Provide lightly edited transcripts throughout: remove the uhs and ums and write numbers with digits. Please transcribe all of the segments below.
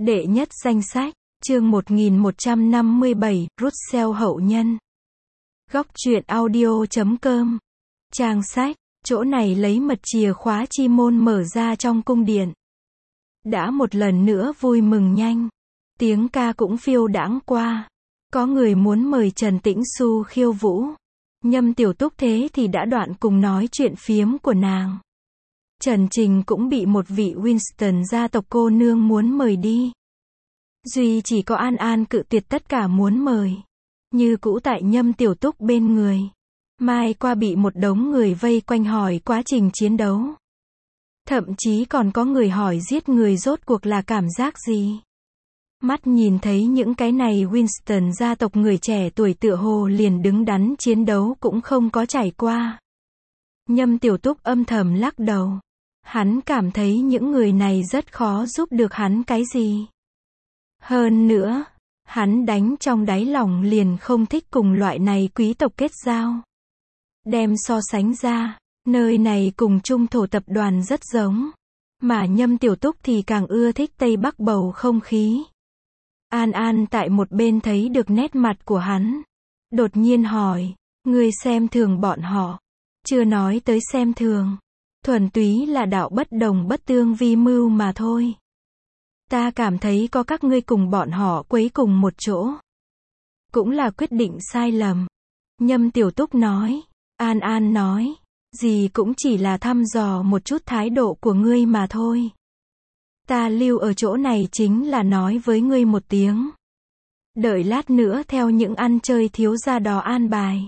Đệ nhất danh sách, chương 1157, Russell hậu nhân. Góc truyện audio.com. Trang sách, chỗ này lấy mật chìa khóa chi môn mở ra trong cung điện. Đã một lần nữa vui mừng nhanh. Tiếng ca cũng phiêu đãng qua. Có người muốn mời Trần Tĩnh Xu khiêu vũ. Nhâm Tiểu Túc thế thì đã đoạn cùng nói chuyện phiếm của nàng. Trần Trình cũng bị một vị Winston gia tộc cô nương muốn mời đi. Duy chỉ có An An cự tuyệt tất cả muốn mời. Như cũ tại Nhâm Tiểu Túc bên người. Mai qua bị một đống người vây quanh hỏi quá trình chiến đấu. Thậm chí còn có người hỏi giết người rốt cuộc là cảm giác gì. Mắt nhìn thấy những cái này Winston gia tộc người trẻ tuổi tựa hồ liền đứng đắn chiến đấu cũng không có trải qua. Nhâm Tiểu Túc âm thầm lắc đầu. Hắn cảm thấy những người này rất khó giúp được hắn cái gì. Hơn nữa, hắn đánh trong đáy lòng liền không thích cùng loại này quý tộc kết giao. Đem so sánh ra, nơi này cùng Trung Thổ tập đoàn rất giống. Mà Nhâm Tiểu Túc thì càng ưa thích Tây Bắc bầu không khí. An An tại một bên thấy được nét mặt của hắn. Đột nhiên hỏi, ngươi xem thường bọn họ. Chưa nói tới xem thường. Thuần túy là đạo bất đồng bất tương vi mưu mà thôi. Ta cảm thấy có các ngươi cùng bọn họ quấy cùng một chỗ. Cũng là quyết định sai lầm. Nhâm Tiểu Túc nói. An An nói. Gì cũng chỉ là thăm dò một chút thái độ của ngươi mà thôi. Ta lưu ở chỗ này chính là nói với ngươi một tiếng. Đợi lát nữa theo những ăn chơi thiếu gia đó an bài.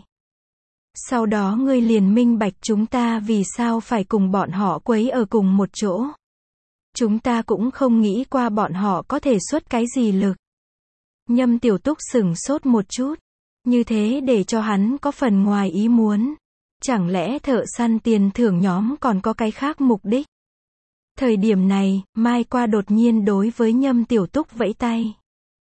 Sau đó ngươi liền minh bạch chúng ta vì sao phải cùng bọn họ quấy ở cùng một chỗ. Chúng ta cũng không nghĩ qua bọn họ có thể xuất cái gì lực. Nhâm Tiểu Túc sửng sốt một chút. Như thế để cho hắn có phần ngoài ý muốn. Chẳng lẽ thợ săn tiền thưởng nhóm còn có cái khác mục đích? Thời điểm này, Mai qua đột nhiên đối với Nhâm Tiểu Túc vẫy tay.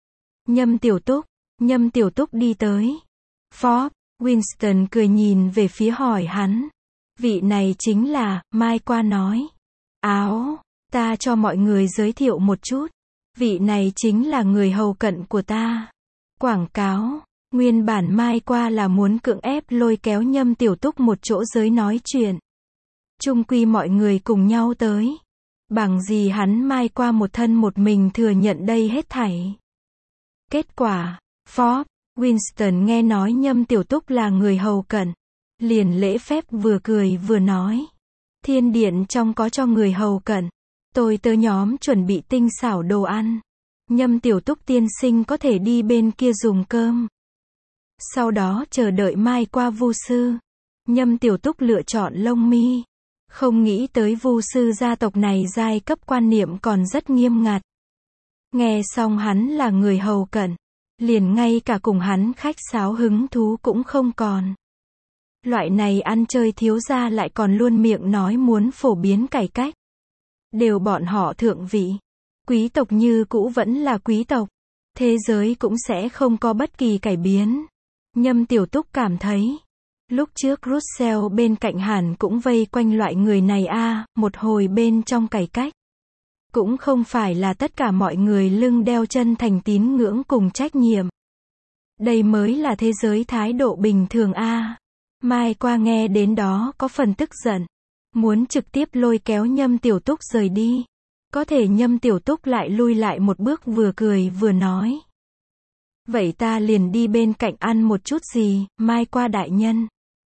Nhâm Tiểu Túc đi tới. Forbes, Winston cười nhìn về phía hỏi hắn. Vị này chính là, Mai qua nói. Áo, ta cho mọi người giới thiệu một chút. Vị này chính là người hầu cận của ta. Quảng cáo, nguyên bản Mai qua là muốn cưỡng ép lôi kéo Nhâm Tiểu Túc một chỗ giới nói chuyện. Chung quy mọi người cùng nhau tới. Bằng gì hắn Mai qua một thân một mình thừa nhận đây hết thảy. Kết quả, Forbes, Winston nghe nói Nhâm Tiểu Túc là người hầu cận. Liền lễ phép vừa cười vừa nói. Thiên điện trong có cho người hầu cận. Tôi tớ nhóm chuẩn bị tinh xảo đồ ăn. Nhâm Tiểu Túc tiên sinh có thể đi bên kia dùng cơm. Sau đó chờ đợi Mai qua vu sư. Nhâm Tiểu Túc lựa chọn lông mi. Không nghĩ tới vu sư gia tộc này giai cấp quan niệm còn rất nghiêm ngặt. Nghe xong hắn là người hầu cận. Liền ngay cả cùng hắn khách sáo hứng thú cũng không còn. Loại này ăn chơi thiếu gia lại còn luôn miệng nói muốn phổ biến cải cách. Đều bọn họ thượng vị. Quý tộc như cũ vẫn là quý tộc. Thế giới cũng sẽ không có bất kỳ cải biến. Nhâm Tiểu Túc cảm thấy. Lúc trước Russell bên cạnh hẳn cũng vây quanh loại người này một hồi bên trong cải cách. Cũng không phải là tất cả mọi người lưng đeo chân thành tín ngưỡng cùng trách nhiệm. Đây mới là thế giới thái độ bình thường Mai qua nghe đến đó có phần tức giận. Muốn trực tiếp lôi kéo Nhâm Tiểu Túc rời đi. Có thể Nhâm Tiểu Túc lại lui lại một bước vừa cười vừa nói. Vậy ta liền đi bên cạnh ăn một chút gì, Mai qua đại nhân.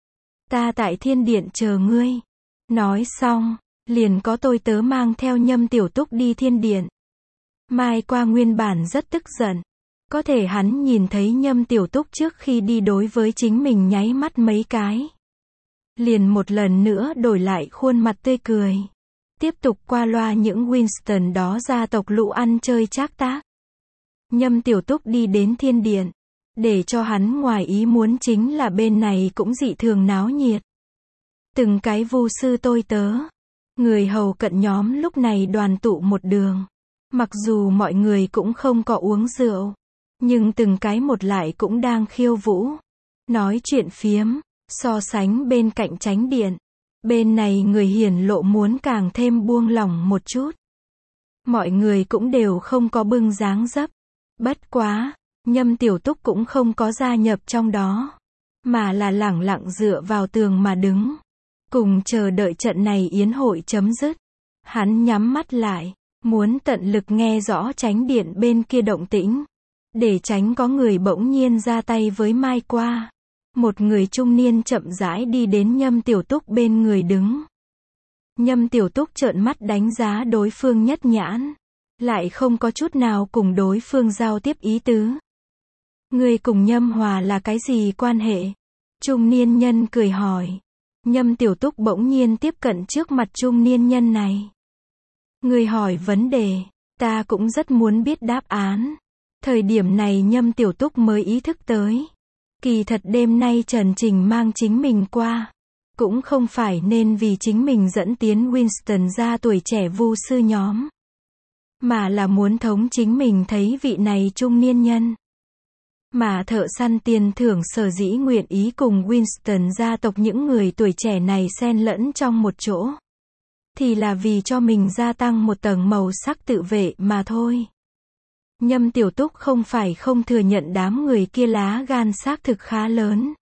Ta tại thiên điện chờ ngươi. Nói xong, liền có tôi tớ mang theo Nhâm Tiểu Túc đi thiên điện. Mai qua nguyên bản rất tức giận. Có thể hắn nhìn thấy Nhâm Tiểu Túc trước khi đi đối với chính mình nháy mắt mấy cái. Liền một lần nữa đổi lại khuôn mặt tươi cười. Tiếp tục qua loa những Winston đó gia tộc lũ ăn chơi trác tác. Nhâm Tiểu Túc đi đến thiên điện. Để cho hắn ngoài ý muốn chính là bên này cũng dị thường náo nhiệt. Từng cái vu sư tôi tớ. Người hầu cận nhóm lúc này đoàn tụ một đường. Mặc dù mọi người cũng không có uống rượu. Nhưng từng cái một lại cũng đang khiêu vũ. Nói chuyện phiếm. So sánh bên cạnh chánh điện. Bên này người hiển lộ muốn càng thêm buông lỏng một chút. Mọi người cũng đều không có bưng dáng dấp. Bất quá, Nhâm Tiểu Túc cũng không có gia nhập trong đó, mà là lẳng lặng dựa vào tường mà đứng, cùng chờ đợi trận này yến hội chấm dứt. Hắn nhắm mắt lại, muốn tận lực nghe rõ tránh điện bên kia động tĩnh, để tránh có người bỗng nhiên ra tay với Mai Qua. Một người trung niên chậm rãi đi đến Nhâm Tiểu Túc bên người đứng. Nhâm Tiểu Túc trợn mắt đánh giá đối phương nhất nhãn, lại không có chút nào cùng đối phương giao tiếp ý tứ. Ngươi cùng Nhâm Hòa là cái gì quan hệ? Trung niên nhân cười hỏi. Nhâm Tiểu Túc bỗng nhiên tiếp cận trước mặt trung niên nhân này. Ngươi hỏi vấn đề, ta cũng rất muốn biết đáp án. Thời điểm này Nhâm Tiểu Túc mới ý thức tới. Kỳ thật đêm nay Trần Trình mang chính mình qua, cũng không phải nên vì chính mình dẫn tiến Winston ra tuổi trẻ vu sư nhóm, mà là muốn thống chính mình thấy vị này trung niên nhân. Mà thợ săn tiền thưởng sở dĩ nguyện ý cùng Winston gia tộc những người tuổi trẻ này xen lẫn trong một chỗ, thì là vì cho mình gia tăng một tầng màu sắc tự vệ mà thôi. Nhâm Tiểu Túc không phải không thừa nhận đám người kia lá gan xác thực khá lớn.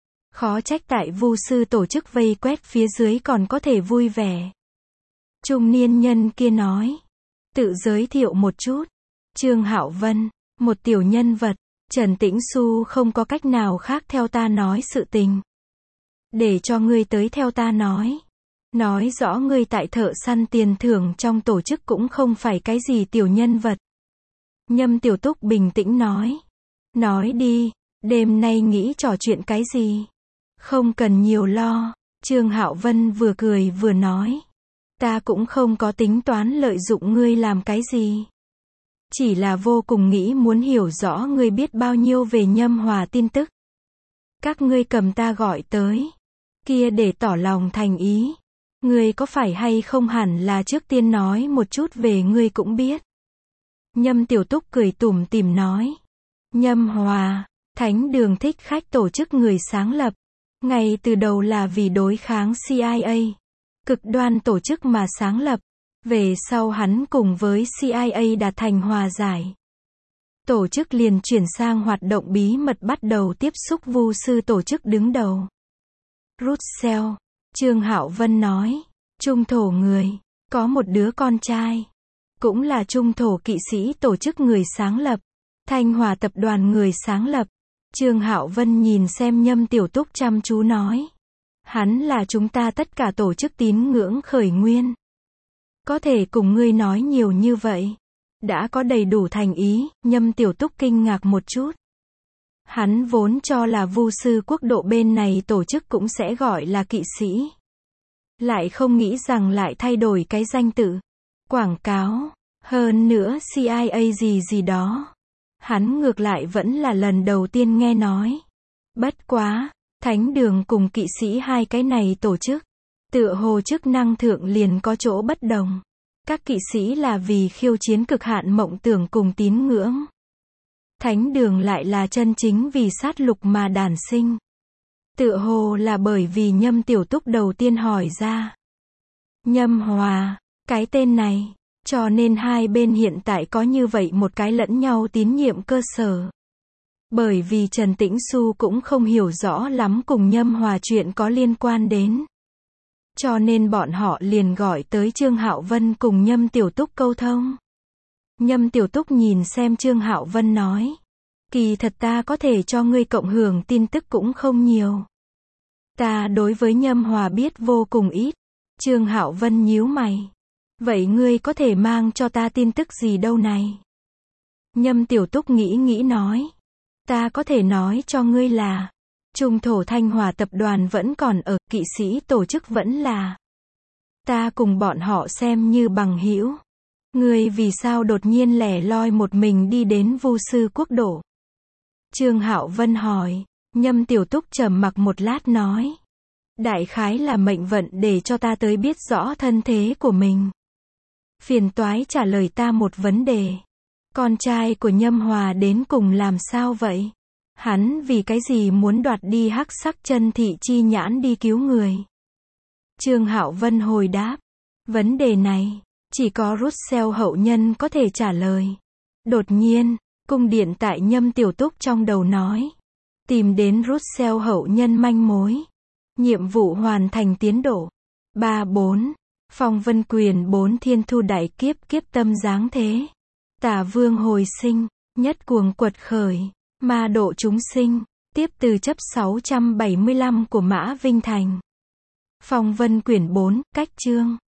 Khó trách tại vu sư tổ chức vây quét phía dưới còn có thể vui vẻ. Trung niên nhân kia nói. Tự giới thiệu một chút. Trương Hạo Vân, một tiểu nhân vật. Trần Tĩnh Xu không có cách nào khác theo ta nói sự tình. Để cho ngươi tới theo ta nói. Nói rõ ngươi tại thợ săn tiền thưởng trong tổ chức cũng không phải cái gì tiểu nhân vật. Nhâm Tiểu Túc bình tĩnh nói. Nói đi, đêm nay nghĩ trò chuyện cái gì? Không cần nhiều lo. Trương Hạo Vân vừa cười vừa nói. Ta cũng không có tính toán lợi dụng ngươi làm cái gì. Chỉ là vô cùng nghĩ muốn hiểu rõ ngươi biết bao nhiêu về Nhâm Hòa tin tức. Các ngươi cầm ta gọi tới. Kia để tỏ lòng thành ý. Ngươi có phải hay không hẳn là trước tiên nói một chút về ngươi cũng biết. Nhâm Tiểu Túc cười tủm tỉm nói. Nhâm Hòa, Thánh Đường Thích Khách tổ chức người sáng lập. Ngay từ đầu là vì đối kháng CIA. Cực đoan tổ chức mà sáng lập. Về sau hắn cùng với CIA đạt thành hòa giải. Tổ chức liền chuyển sang hoạt động bí mật bắt đầu tiếp xúc vu sư tổ chức đứng đầu. Russell, Trương Hạo Vân nói. Trung thổ người, có một đứa con trai. Cũng là trung thổ kỵ sĩ tổ chức người sáng lập. Thanh Hòa tập đoàn người sáng lập. Trương Hạo Vân nhìn xem Nhâm Tiểu Túc chăm chú nói. Hắn là chúng ta tất cả tổ chức tín ngưỡng khởi nguyên. Có thể cùng ngươi nói nhiều như vậy. Đã có đầy đủ thành ý, Nhâm Tiểu Túc kinh ngạc một chút. Hắn vốn cho là vu sư quốc độ bên này tổ chức cũng sẽ gọi là kỵ sĩ. Lại không nghĩ rằng lại thay đổi cái danh tự. Quảng cáo. Hơn nữa CIA gì đó. Hắn ngược lại vẫn là lần đầu tiên nghe nói. Bất quá, Thánh Đường cùng kỵ sĩ hai cái này tổ chức. Tựa hồ chức năng thượng liền có chỗ bất đồng. Các kỵ sĩ là vì khiêu chiến cực hạn mộng tưởng cùng tín ngưỡng. Thánh Đường lại là chân chính vì sát lục mà đản sinh. Tựa hồ là bởi vì Nhâm Tiểu Túc đầu tiên hỏi ra. Nhâm Hòa, cái tên này. Cho nên hai bên hiện tại có như vậy một cái lẫn nhau tín nhiệm cơ sở. Bởi vì Trần Tĩnh Xu cũng không hiểu rõ lắm cùng Nhâm Hòa chuyện có liên quan đến. Cho nên bọn họ liền gọi tới Trương Hạo Vân cùng Nhâm Tiểu Túc câu thông. Nhâm Tiểu Túc nhìn xem Trương Hạo Vân nói. Kỳ thật ta có thể cho ngươi cộng hưởng tin tức cũng không nhiều. Ta đối với Nhâm Hòa biết vô cùng ít. Trương Hạo Vân nhíu mày. Vậy ngươi có thể mang cho ta tin tức gì đâu này? Nhâm Tiểu Túc nghĩ nói. Ta có thể nói cho ngươi là. Trung thổ Thanh Hòa tập đoàn vẫn còn ở, kỵ sĩ tổ chức vẫn là. Ta cùng bọn họ xem như bằng hữu. Ngươi vì sao đột nhiên lẻ loi một mình đi đến vu sư quốc độ? Trương Hạo Vân hỏi. Nhâm Tiểu Túc trầm mặc một lát nói. Đại khái là mệnh vận để cho ta tới biết rõ thân thế của mình. Phiền toái trả lời ta một vấn đề. Con trai của Nhâm Hòa đến cùng làm sao vậy? Hắn vì cái gì muốn đoạt đi hắc sắc chân thị chi nhãn đi cứu người? Trương Hạo Vân hồi đáp. Vấn đề này, Chỉ có Russell hậu nhân có thể trả lời. Đột nhiên, cung điện tại Nhâm Tiểu Túc trong đầu nói. Tìm đến Russell hậu nhân manh mối. Nhiệm vụ hoàn thành tiến độ. 3-4. Phong vân quyền 4 thiên thu đại kiếp kiếp tâm giáng thế. Tả vương hồi sinh, nhất cuồng quật khởi, ma độ chúng sinh. Tiếp từ chấp 675 của Mã Vinh Thành. Phong vân quyển 4, cách chương.